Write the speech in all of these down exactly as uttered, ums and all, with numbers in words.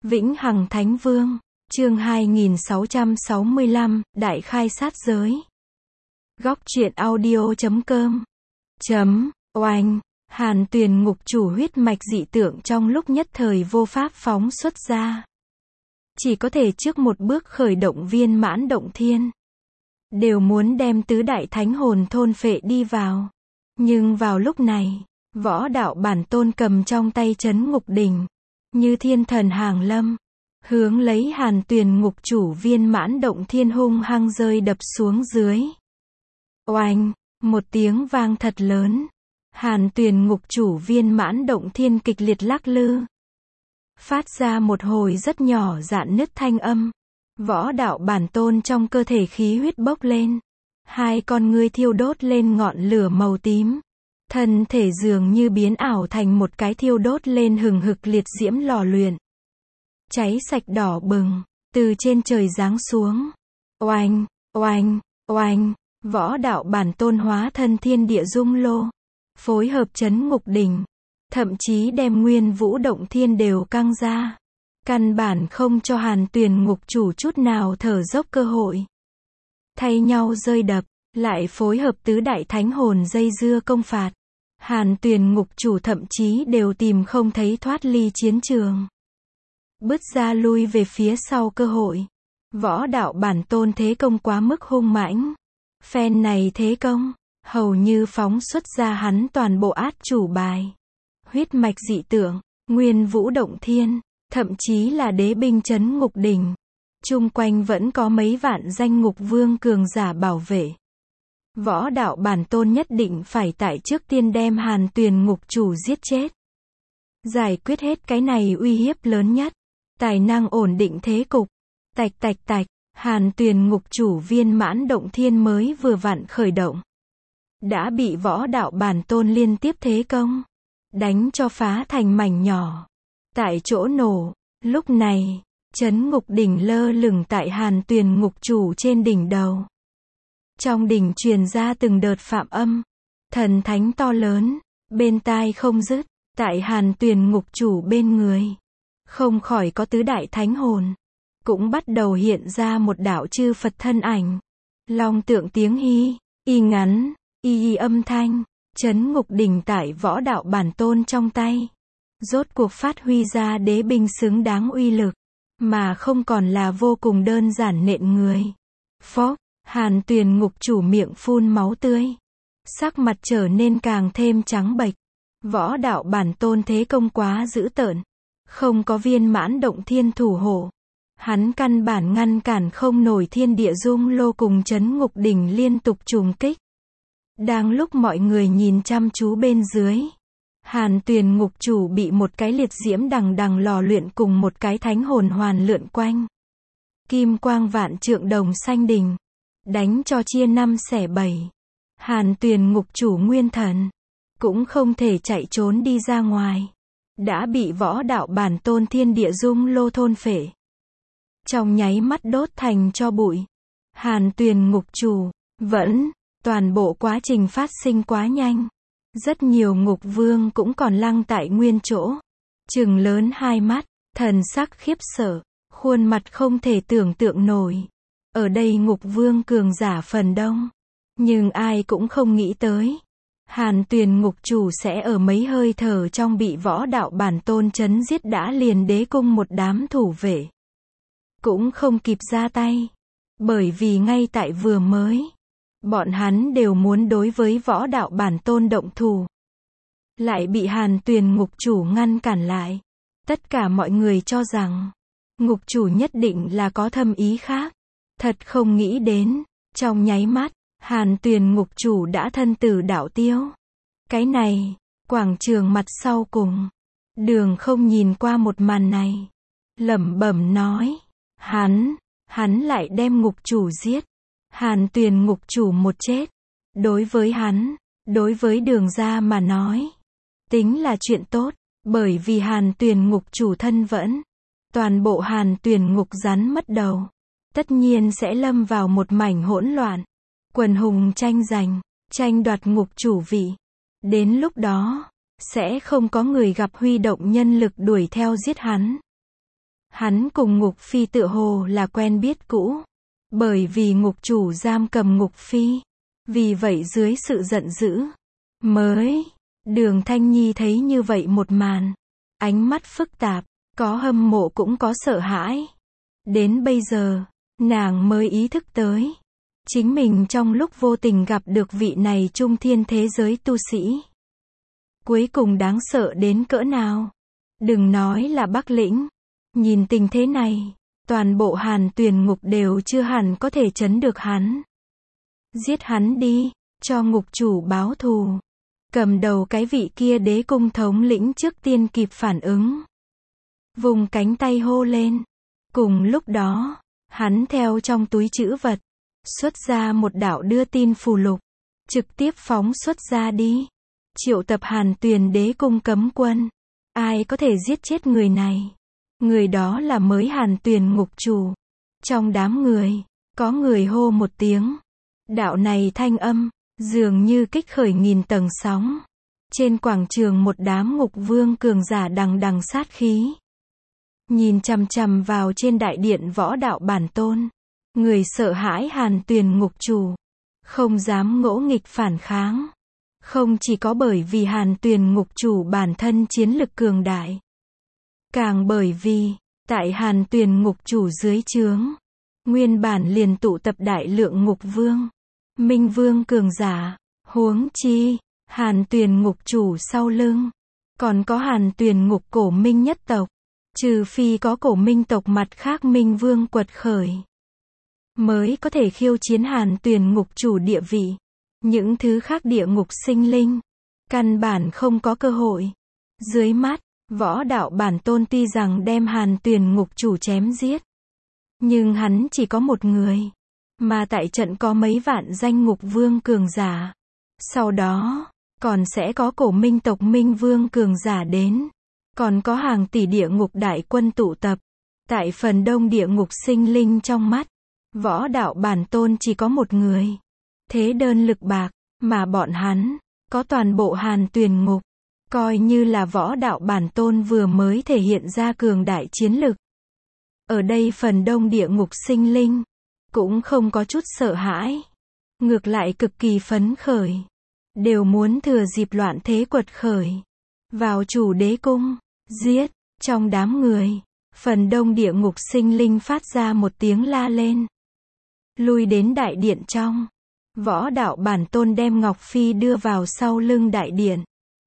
Vĩnh Hằng Thánh Vương, chương hai nghìn sáu trăm sáu mươi lăm, Đại khai sát giới. Góc truyện audio chấm com. Chấm, oanh, Hàn Tuyền ngục chủ huyết mạch dị tượng trong lúc nhất thời vô pháp phóng xuất ra. Chỉ có thể trước một bước khởi động viên mãn động thiên. Đều muốn đem tứ đại thánh hồn thôn phệ đi vào. Nhưng vào lúc này, võ đạo bản tôn cầm trong tay trấn ngục đỉnh. Như thiên thần hàng lâm. Hướng lấy Hàn Tuyền ngục chủ viên mãn động thiên hung hăng rơi đập xuống dưới. Oanh, một tiếng vang thật lớn. Hàn Tuyền ngục chủ viên mãn động thiên kịch liệt lắc lư. Phát ra một hồi rất nhỏ rạn nứt thanh âm. Võ đạo bản tôn trong cơ thể khí huyết bốc lên. Hai con ngươi thiêu đốt lên ngọn lửa màu tím. Thân thể dường như biến ảo thành một cái thiêu đốt lên hừng hực liệt diễm lò luyện. Cháy sạch đỏ bừng, từ trên trời giáng xuống. Oanh, oanh, oanh, võ đạo bản tôn hóa thân thiên địa dung lô. Phối hợp trấn ngục đỉnh. Thậm chí đem nguyên vũ động thiên đều căng ra. Căn bản không cho Hàn Tuyền ngục chủ chút nào thở dốc cơ hội. Thay nhau rơi đập, lại phối hợp tứ đại thánh hồn dây dưa công phạt. Hàn Tuyền ngục chủ thậm chí đều tìm không thấy thoát ly chiến trường. Bứt ra lui về phía sau cơ hội. Võ đạo bản tôn thế công quá mức hung mãnh. Phen này thế công, hầu như phóng xuất ra hắn toàn bộ át chủ bài. Huyết mạch dị tượng, nguyên vũ động thiên, thậm chí là đế binh trấn ngục đỉnh. Chung quanh vẫn có mấy vạn danh ngục vương cường giả bảo vệ. Võ đạo bản tôn nhất định phải tại trước tiên đem Hàn Tuyền ngục chủ giết chết. Giải quyết hết cái này uy hiếp lớn nhất. Tài năng ổn định thế cục. Tạch tạch tạch, Hàn Tuyền ngục chủ viên mãn động thiên mới vừa vặn khởi động. Đã bị võ đạo bản tôn liên tiếp thế công. Đánh cho phá thành mảnh nhỏ. Tại chỗ nổ, lúc này, trấn ngục đỉnh lơ lửng tại Hàn Tuyền ngục chủ trên đỉnh đầu. Trong đỉnh truyền ra từng đợt phạm âm. Thần thánh to lớn, bên tai không dứt, tại Hàn Tuyền ngục chủ bên người. Không khỏi có tứ đại thánh hồn. Cũng bắt đầu hiện ra một đạo chư Phật thân ảnh. Long tượng tiếng hy, y ngắn, y y âm thanh. Trấn ngục đỉnh tại võ đạo bản tôn trong tay. Rốt cuộc phát huy ra đế binh xứng đáng uy lực. Mà không còn là vô cùng đơn giản nện người. Phốc, Hàn Tuyền ngục chủ miệng phun máu tươi. Sắc mặt trở nên càng thêm trắng bệch. Võ đạo bản tôn thế công quá dữ tợn. Không có viên mãn động thiên thủ hộ. Hắn căn bản ngăn cản không nổi thiên địa dung lô cùng trấn ngục đỉnh liên tục trùng kích. Đang lúc mọi người nhìn chăm chú bên dưới. Hàn Tuyền ngục chủ bị một cái liệt diễm đằng đằng lò luyện cùng một cái thánh hồn hoàn lượn quanh. Kim quang vạn trượng đồng xanh đình. Đánh cho chia năm xẻ bảy. Hàn Tuyền ngục chủ nguyên thần. Cũng không thể chạy trốn đi ra ngoài. Đã bị võ đạo bản tôn thiên địa dung lô thôn phệ. Trong nháy mắt đốt thành cho bụi. Hàn Tuyền ngục chủ, vẫn, toàn bộ quá trình phát sinh quá nhanh. Rất nhiều ngục vương cũng còn lăng tại nguyên chỗ. Trừng lớn hai mắt, thần sắc khiếp sợ, khuôn mặt không thể tưởng tượng nổi. Ở đây ngục vương cường giả phần đông. Nhưng ai cũng không nghĩ tới. Hàn Tuyền ngục chủ sẽ ở mấy hơi thở trong bị võ đạo bản tôn chấn giết đã liền đế cung một đám thủ vệ. Cũng không kịp ra tay. Bởi vì ngay tại vừa mới. Bọn hắn đều muốn đối với võ đạo bản tôn động thủ. Lại bị Hàn Tuyền ngục chủ ngăn cản lại. Tất cả mọi người cho rằng. Ngục chủ nhất định là có thâm ý khác. Thật không nghĩ đến. Trong nháy mắt. Hàn Tuyền ngục chủ đã thân tử đạo tiêu. Cái này, quảng trường mặt sau cùng. Đường không nhìn qua một màn này. Lẩm bẩm nói. Hắn, hắn lại đem ngục chủ giết. Hàn Tuyền ngục chủ một chết. Đối với hắn, đối với đường ra mà nói. Tính là chuyện tốt. Bởi vì Hàn Tuyền ngục chủ thân vẫn. Toàn bộ Hàn Tuyền ngục rắn mất đầu. Tất nhiên sẽ lâm vào một mảnh hỗn loạn. Quần hùng tranh giành, tranh đoạt ngục chủ vị. Đến lúc đó, sẽ không có người gặp huy động nhân lực đuổi theo giết hắn. Hắn cùng Ngục Phi tựa hồ là quen biết cũ. Bởi vì ngục chủ giam cầm Ngục Phi. Vì vậy dưới sự giận dữ, mới, Đường Thanh Nhi thấy như vậy một màn. Ánh mắt phức tạp, có hâm mộ cũng có sợ hãi. Đến bây giờ, nàng mới ý thức tới. Chính mình trong lúc vô tình gặp được vị này trung thiên thế giới tu sĩ. Cuối cùng đáng sợ đến cỡ nào. Đừng nói là Bắc Lĩnh. Nhìn tình thế này, toàn bộ Hàn Tuyền Ngục đều chưa hẳn có thể trấn được hắn. Giết hắn đi, cho ngục chủ báo thù. Cầm đầu cái vị kia đế cung thống lĩnh trước tiên kịp phản ứng. Vùng cánh tay hô lên. Cùng lúc đó, hắn theo trong túi trữ vật, xuất ra một đạo đưa tin phù lục. Trực tiếp phóng xuất ra đi. Triệu tập Hàn Tuyền đế cung cấm quân. Ai có thể giết chết người này? Người đó là mới Hàn Tuyền ngục chủ. Trong đám người, có người hô một tiếng. Đạo này thanh âm, dường như kích khởi nghìn tầng sóng. Trên quảng trường một đám ngục vương cường giả đằng đằng sát khí. Nhìn chằm chằm vào trên đại điện võ đạo bản tôn. Người sợ hãi Hàn Tuyền ngục chủ. Không dám ngỗ nghịch phản kháng. Không chỉ có bởi vì Hàn Tuyền ngục chủ bản thân chiến lực cường đại. Càng bởi vì, tại Hàn Tuyền ngục chủ dưới trướng. Nguyên bản liền tụ tập đại lượng ngục vương. Minh vương cường giả. Huống chi, Hàn Tuyền ngục chủ sau lưng. Còn có Hàn Tuyền ngục cổ minh nhất tộc. Trừ phi có cổ minh tộc mặt khác minh vương quật khởi. Mới có thể khiêu chiến Hàn Tuyền ngục chủ địa vị. Những thứ khác địa ngục sinh linh. Căn bản không có cơ hội. Dưới mắt, võ đạo bản tôn tuy rằng đem Hàn Tuyền ngục chủ chém giết. Nhưng hắn chỉ có một người. Mà tại trận có mấy vạn danh ngục vương cường giả. Sau đó, còn sẽ có cổ minh tộc minh vương cường giả đến. Còn có hàng tỷ địa ngục đại quân tụ tập. Tại phần đông địa ngục sinh linh trong mắt, võ đạo bản tôn chỉ có một người. Thế đơn lực bạc, mà bọn hắn, có toàn bộ Hàn Tuyền ngục. Coi như là võ đạo bản tôn vừa mới thể hiện ra cường đại chiến lực. Ở đây phần đông địa ngục sinh linh, cũng không có chút sợ hãi. Ngược lại cực kỳ phấn khởi. Đều muốn thừa dịp loạn thế quật khởi. Vào chủ đế cung, giết, trong đám người. Phần đông địa ngục sinh linh phát ra một tiếng la lên. Lui đến đại điện trong. Võ đạo bản tôn đem Ngọc Phi đưa vào sau lưng đại điện.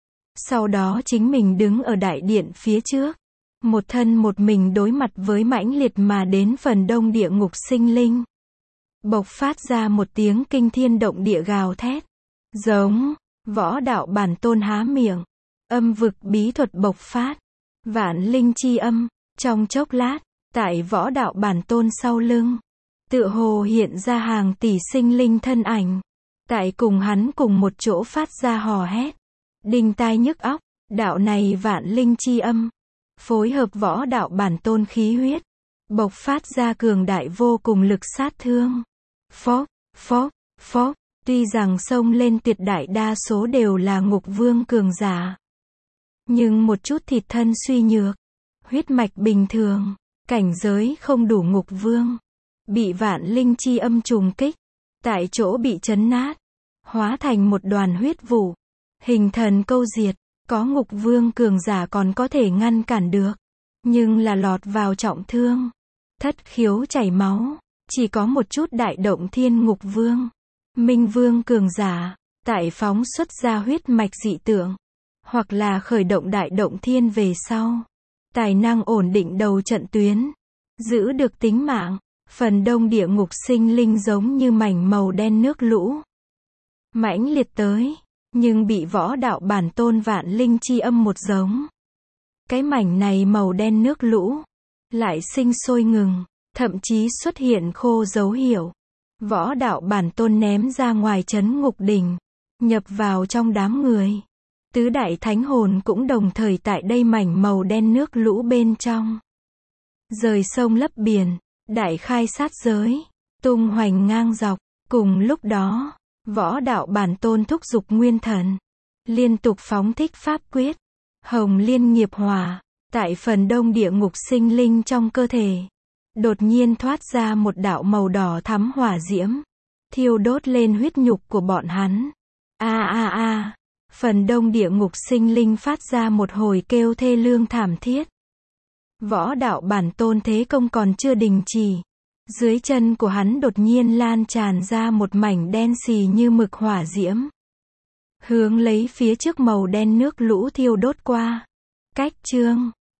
Sau đó chính mình đứng ở đại điện phía trước. Một thân một mình đối mặt với mãnh liệt mà đến phần đông địa ngục sinh linh. Bộc phát ra một tiếng kinh thiên động địa gào thét. Giống, võ đạo bản tôn há miệng. Âm vực bí thuật bộc phát. Vạn linh chi âm, trong chốc lát, tại võ đạo bản tôn sau lưng. Tựa hồ hiện ra hàng tỷ sinh linh thân ảnh. Tại cùng hắn cùng một chỗ phát ra hò hét. Đinh tai nhức óc, đạo này vạn linh chi âm. Phối hợp võ đạo bản tôn khí huyết. Bộc phát ra cường đại vô cùng lực sát thương. Phốc, phốc, phốc. Tuy rằng xông lên tuyệt đại đa số đều là ngục vương cường giả. Nhưng một chút thịt thân suy nhược. Huyết mạch bình thường. Cảnh giới không đủ ngục vương. Bị vạn linh chi âm trùng kích. Tại chỗ bị chấn nát. Hóa thành một đoàn huyết vụ. Hình thần câu diệt. Có ngục vương cường giả còn có thể ngăn cản được. Nhưng là lọt vào trọng thương. Thất khiếu chảy máu. Chỉ có một chút đại động thiên ngục vương. Minh vương cường giả. Tại phóng xuất ra huyết mạch dị tượng. Hoặc là khởi động đại động thiên về sau. Tài năng ổn định đầu trận tuyến. Giữ được tính mạng. Phần đông địa ngục sinh linh giống như mảnh màu đen nước lũ. Mãnh liệt tới. Nhưng bị võ đạo bản tôn vạn linh chi âm một giống. Cái mảnh này màu đen nước lũ. Lại sinh sôi ngừng. Thậm chí xuất hiện khô dấu hiệu. Võ đạo bản tôn ném ra ngoài trấn ngục đỉnh. Nhập vào trong đám người. Tứ đại thánh hồn cũng đồng thời tại đây mảnh màu đen nước lũ bên trong. Rời sông lấp biển. Đại khai sát giới. Tung hoành ngang dọc. Cùng lúc đó. Võ đạo bản tôn thúc giục nguyên thần. Liên tục phóng thích pháp quyết. Hồng liên nghiệp hỏa. Tại phần đông địa ngục sinh linh trong cơ thể, đột nhiên thoát ra một đạo màu đỏ thắm hỏa diễm, thiêu đốt lên huyết nhục của bọn hắn. A a a, phần đông địa ngục sinh linh phát ra một hồi kêu thê lương thảm thiết. Võ đạo bản tôn thế công còn chưa đình chỉ. Dưới chân của hắn đột nhiên lan tràn ra một mảnh đen xì như mực hỏa diễm. Hướng lấy phía trước màu đen nước lũ thiêu đốt qua. Cách chương